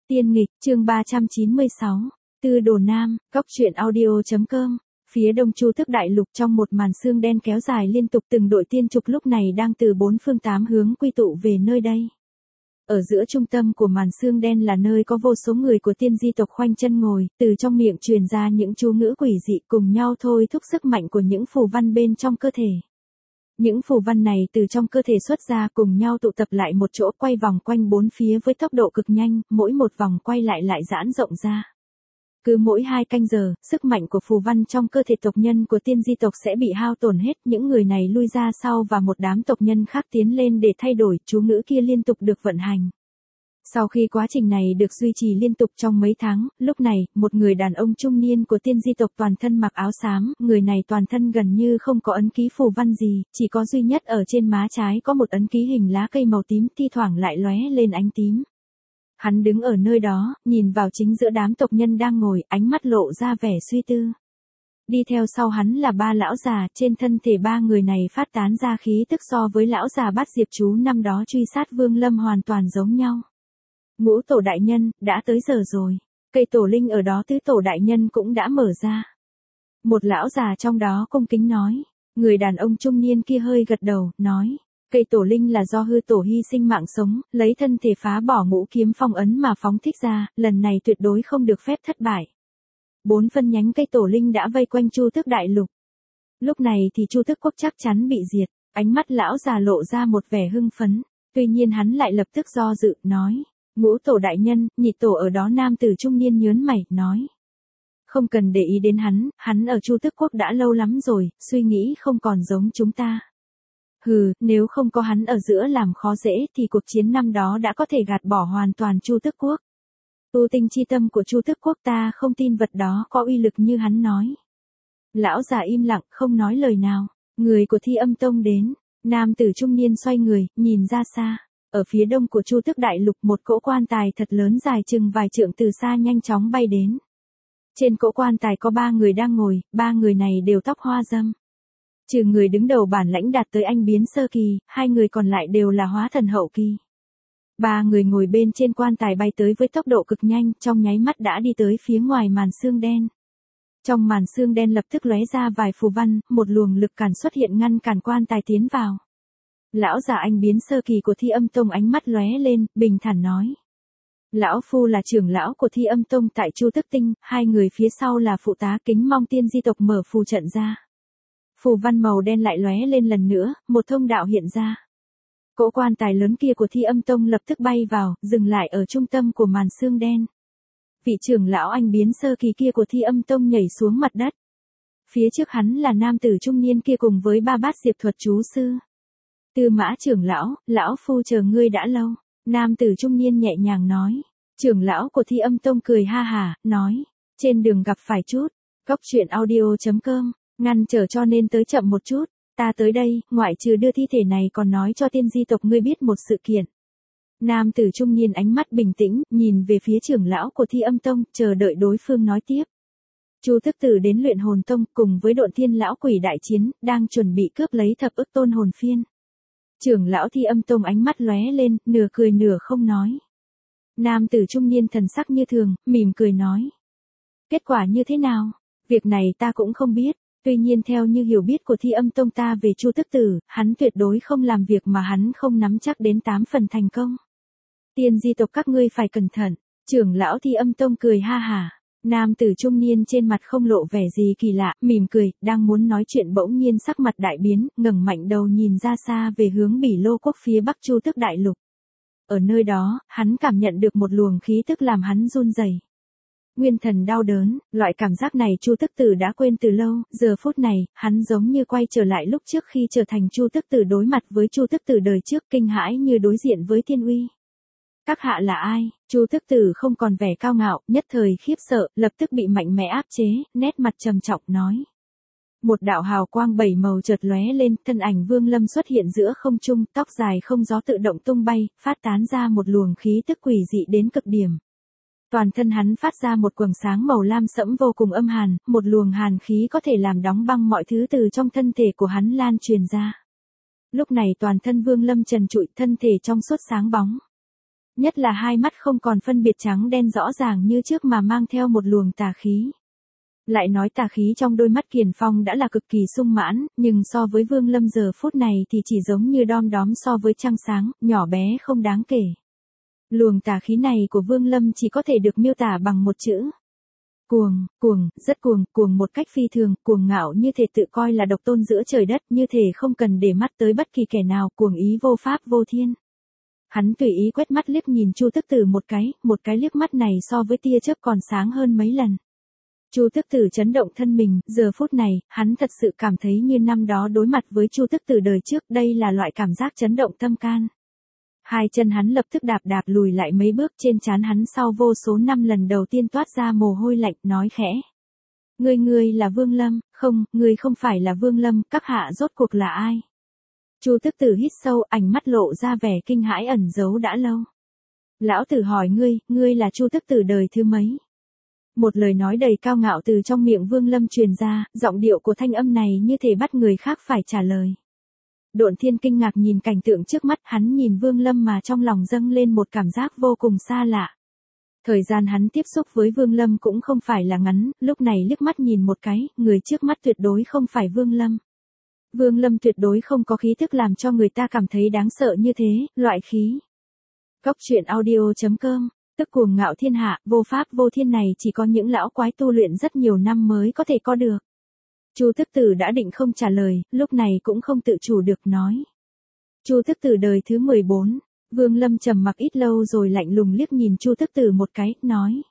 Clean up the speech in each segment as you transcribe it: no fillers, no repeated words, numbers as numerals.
Tiên nghịch, chương 396. Tư Đồ Nam, Cóc truyện audio.com. Phía đông Chu Tước Đại Lục, trong một màn sương đen kéo dài liên tục, từng đội tiên trục lúc này đang từ bốn phương tám hướng quy tụ về nơi đây. Ở giữa trung tâm của màn sương đen là nơi có vô số người của tiên di tộc khoanh chân ngồi, từ trong miệng truyền ra những chú ngữ quỷ dị, cùng nhau thôi thúc sức mạnh của những phù văn bên trong cơ thể. Những phù văn này từ trong cơ thể xuất ra, cùng nhau tụ tập lại một chỗ, quay vòng quanh bốn phía với tốc độ cực nhanh, mỗi một vòng quay lại giãn rộng ra. Cứ mỗi 2 canh giờ, sức mạnh của phù văn trong cơ thể tộc nhân của tiên di tộc sẽ bị hao tổn hết, những người này lui ra sau và một đám tộc nhân khác tiến lên để thay đổi, chú ngữ kia liên tục được vận hành. Sau khi quá trình này được duy trì liên tục trong mấy tháng, lúc này, một người đàn ông trung niên của tiên di tộc toàn thân mặc áo xám, người này toàn thân gần như không có ấn ký phù văn gì, chỉ có duy nhất ở trên má trái có một ấn ký hình lá cây màu tím, thi thoảng lại lóe lên ánh tím. Hắn đứng ở nơi đó, nhìn vào chính giữa đám tộc nhân đang ngồi, ánh mắt lộ ra vẻ suy tư. Đi theo sau hắn là 3 lão già, trên thân thể 3 người này phát tán ra khí tức so với lão già Bát Diệp Chú năm đó truy sát Vương Lâm hoàn toàn giống nhau. Ngũ tổ đại nhân, đã tới giờ rồi. Cây tổ linh ở đó tứ tổ đại nhân cũng đã mở ra. Một lão già trong đó cung kính nói. Người đàn ông trung niên kia hơi gật đầu, nói. Cây tổ linh là do hư tổ hy sinh mạng sống, lấy thân thể phá bỏ ngũ kiếm phong ấn mà phóng thích ra, lần này tuyệt đối không được phép thất bại. 4 phân nhánh cây tổ linh đã vây quanh Chu Tước Đại Lục. Lúc này thì Chu Tước Quốc chắc chắn bị diệt, ánh mắt lão già lộ ra một vẻ hưng phấn, tuy nhiên hắn lại lập tức do dự, nói. Ngũ tổ đại nhân, nhị tổ ở đó. Nam tử trung niên nhớn mày, nói. Không cần để ý đến hắn ở Chu Tước Quốc đã lâu lắm rồi, suy nghĩ không còn giống chúng ta. Hừ, nếu không có hắn ở giữa làm khó dễ thì cuộc chiến năm đó đã có thể gạt bỏ hoàn toàn Chu Tước Quốc. Tu tinh chi tâm của Chu Tước Quốc, ta không tin vật đó có uy lực như hắn nói. Lão già im lặng, không nói lời nào. Người của Thi Âm Tông đến. Nam tử trung niên xoay người, nhìn ra xa. Ở phía đông của Chu Tước Đại Lục, một cỗ quan tài thật lớn dài chừng vài trượng từ xa nhanh chóng bay đến. Trên cỗ quan tài có 3 người đang ngồi, 3 người này đều tóc hoa râm. Trừ người đứng đầu bản lãnh đạt tới anh biến sơ kỳ, 2 người còn lại đều là hóa thần hậu kỳ. 3 người ngồi bên trên quan tài bay tới với tốc độ cực nhanh, trong nháy mắt đã đi tới phía ngoài màn sương đen. Trong màn sương đen lập tức lóe ra vài phù văn, một luồng lực cản xuất hiện ngăn cản quan tài tiến vào. Lão già anh biến sơ kỳ của Thi Âm Tông ánh mắt lóe lên, bình thản nói. Lão phu là trưởng lão của Thi Âm Tông tại Chu Tước Tinh, 2 người phía sau là phụ tá, kính mong tiên di tộc mở phù trận ra. Phù văn màu đen lại lóe lên lần nữa, một thông đạo hiện ra. Cỗ quan tài lớn kia của Thi Âm Tông lập tức bay vào, dừng lại ở trung tâm của màn sương đen. Vị trưởng lão anh biến sơ kỳ kia của Thi Âm Tông nhảy xuống mặt đất. Phía trước hắn là nam tử trung niên kia cùng với 3 bát diệp thuật chú sư. Tư Mã trưởng lão, lão phu chờ ngươi đã lâu. Nam tử trung niên nhẹ nhàng nói. Trưởng lão của Thi Âm Tông cười ha hả, nói. Trên đường gặp phải chút. Cóc truyện audio.com. Ngăn trở cho nên tới chậm một chút. Ta tới đây, ngoại trừ đưa thi thể này còn nói cho tiên di tộc ngươi biết một sự kiện. Nam tử trung niên ánh mắt bình tĩnh, nhìn về phía trưởng lão của Thi Âm Tông, chờ đợi đối phương nói tiếp. Chu Tước Tử đến Luyện Hồn Tông cùng với Độn Thiên lão quỷ đại chiến, đang chuẩn bị cướp lấy thập ức tôn hồn phiên. Trưởng lão Thi Âm Tông ánh mắt lóe lên, nửa cười nửa không nói. Nam tử trung niên thần sắc như thường, mỉm cười nói. Kết quả như thế nào? Việc này ta cũng không biết, tuy nhiên theo như hiểu biết của Thi Âm Tông ta về Chu Tước Tử, hắn tuyệt đối không làm việc mà hắn không nắm chắc đến 8 phần thành công. Tiên di tộc các ngươi phải cẩn thận. Trưởng lão Thi Âm Tông cười ha hả. Nam tử trung niên trên mặt không lộ vẻ gì kỳ lạ, mỉm cười, đang muốn nói chuyện bỗng nhiên sắc mặt đại biến, ngẩng mạnh đầu nhìn ra xa về hướng Bỉ Lô Quốc phía bắc Chu Tước Đại Lục. Ở nơi đó, hắn cảm nhận được một luồng khí tức làm hắn run rẩy. Nguyên thần đau đớn, loại cảm giác này Chu Tước Tử đã quên từ lâu, giờ phút này, hắn giống như quay trở lại lúc trước khi trở thành Chu Tước Tử đối mặt với Chu Tước Tử đời trước, kinh hãi như đối diện với thiên uy. Các hạ là ai? Chu Tước Tử không còn vẻ cao ngạo, nhất thời khiếp sợ, lập tức bị mạnh mẽ áp chế, nét mặt trầm trọng nói. Một đạo hào quang 7 màu chợt lóe lên, thân ảnh Vương Lâm xuất hiện giữa không trung, tóc dài không gió tự động tung bay, phát tán ra một luồng khí tức quỷ dị đến cực điểm. Toàn thân hắn phát ra một quầng sáng màu lam sẫm vô cùng âm hàn, một luồng hàn khí có thể làm đóng băng mọi thứ từ trong thân thể của hắn lan truyền ra. Lúc này toàn thân Vương Lâm trần trụi, thân thể trong suốt sáng bóng. nhất là hai mắt không còn phân biệt trắng đen rõ ràng như trước mà mang theo một luồng tà khí. Lại nói tà khí trong đôi mắt Kiền Phong đã là cực kỳ sung mãn, nhưng so với Vương Lâm giờ phút này thì chỉ giống như đom đóm so với trăng sáng, nhỏ bé không đáng kể. Luồng tà khí này của Vương Lâm chỉ có thể được miêu tả bằng một chữ. Cuồng, cuồng, rất cuồng, cuồng một cách phi thường, cuồng ngạo như thể tự coi là độc tôn giữa trời đất, như thể không cần để mắt tới bất kỳ kẻ nào, cuồng ý vô pháp vô thiên. Hắn tùy ý quét mắt liếc nhìn Chu Tức Tử một cái liếc mắt này so với tia chớp còn sáng hơn mấy lần. Chu Tức Tử chấn động thân mình, giờ phút này, hắn thật sự cảm thấy như năm đó đối mặt với Chu Tức Tử đời trước, đây là loại cảm giác chấn động tâm can. Hai chân hắn lập tức đạp lùi lại mấy bước, trên trán hắn sau vô số năm lần đầu tiên toát ra mồ hôi lạnh, nói khẽ. Ngươi là Vương Lâm, không, ngươi không phải là Vương Lâm, các hạ rốt cuộc là ai? Chu Tức Tử hít sâu, ánh mắt lộ ra vẻ kinh hãi ẩn giấu đã lâu. Lão tử hỏi ngươi là Chu Tức Tử đời thứ mấy? Một lời nói đầy cao ngạo từ trong miệng Vương Lâm truyền ra, giọng điệu của thanh âm này như thể bắt người khác phải trả lời. Độn Thiên kinh ngạc nhìn cảnh tượng trước mắt, hắn nhìn Vương Lâm mà trong lòng dâng lên một cảm giác vô cùng xa lạ. Thời gian hắn tiếp xúc với Vương Lâm cũng không phải là ngắn, lúc này liếc mắt nhìn một cái, người trước mắt tuyệt đối không phải Vương Lâm. Vương Lâm tuyệt đối không có khí thức làm cho người ta cảm thấy đáng sợ như thế, loại khí. Góc truyện audio.com, tức cuồng ngạo thiên hạ, vô pháp vô thiên này chỉ có những lão quái tu luyện rất nhiều năm mới có thể có được. Chu Tức Tử đã định không trả lời, lúc này cũng không tự chủ được nói. Chu Tức Tử đời thứ 14, Vương Lâm trầm mặc ít lâu rồi lạnh lùng liếc nhìn Chu Tức Tử một cái, nói.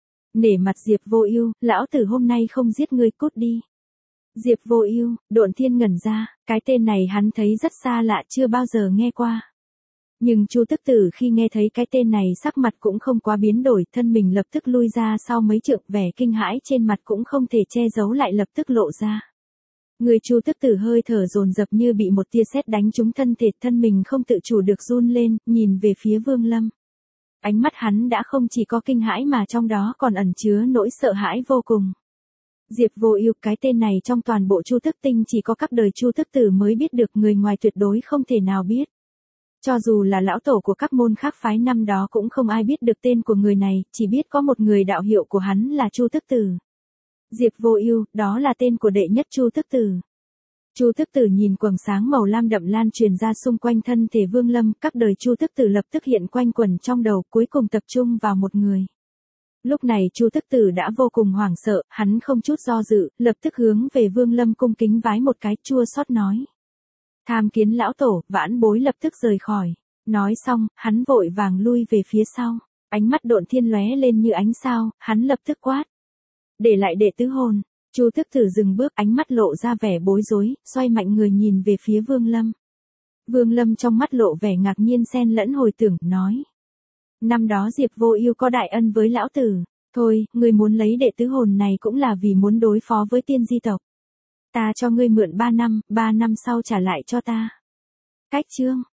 Nể mặt Diệp Vô Ưu, lão tử hôm nay không giết ngươi, cút đi. Diệp Vô Ưu, Độn Thiên ngẩn ra, cái tên này hắn thấy rất xa lạ, chưa bao giờ nghe qua. Nhưng Chu Tức Tử khi nghe thấy cái tên này sắc mặt cũng không quá biến đổi, thân mình lập tức lui ra sau mấy trượng, vẻ kinh hãi trên mặt cũng không thể che giấu lại lập tức lộ ra. Người Chu Tức Tử hơi thở dồn dập như bị một tia sét đánh trúng thân thể, thân mình không tự chủ được run lên, nhìn về phía Vương Lâm. Ánh mắt hắn đã không chỉ có kinh hãi mà trong đó còn ẩn chứa nỗi sợ hãi vô cùng. Diệp Vô Ưu, cái tên này trong toàn bộ Chu Tức Tinh chỉ có các đời Chu Tức Tử mới biết được, người ngoài tuyệt đối không thể nào biết. Cho dù là lão tổ của các môn khác phái năm đó cũng không ai biết được tên của người này, chỉ biết có một người đạo hiệu của hắn là Chu Tức Tử. Diệp Vô Ưu, đó là tên của đệ nhất Chu Tức Tử. Chu Tức Tử nhìn quầng sáng màu lam đậm lan truyền ra xung quanh thân thể Vương Lâm, các đời Chu Tức Tử lập tức hiện quanh quẩn trong đầu, cuối cùng tập trung vào một người. Lúc này Chu Tức Tử đã vô cùng hoảng sợ, hắn không chút do dự, lập tức hướng về Vương Lâm cung kính vái một cái, chua xót nói. Tham kiến lão tổ, vãn bối lập tức rời khỏi. Nói xong, hắn vội vàng lui về phía sau. Ánh mắt Độn Thiên lóe lên như ánh sao, hắn lập tức quát. Để lại đệ tứ hồn. Chu Tức Tử dừng bước, ánh mắt lộ ra vẻ bối rối, xoay mạnh người nhìn về phía Vương Lâm. Vương Lâm trong mắt lộ vẻ ngạc nhiên xen lẫn hồi tưởng, nói. Năm đó Diệp Vô Ưu có đại ân với lão tử. Thôi, ngươi muốn lấy đệ tứ hồn này cũng là vì muốn đối phó với tiên di tộc. Ta cho ngươi mượn 3 năm sau trả lại cho ta. Cách chương.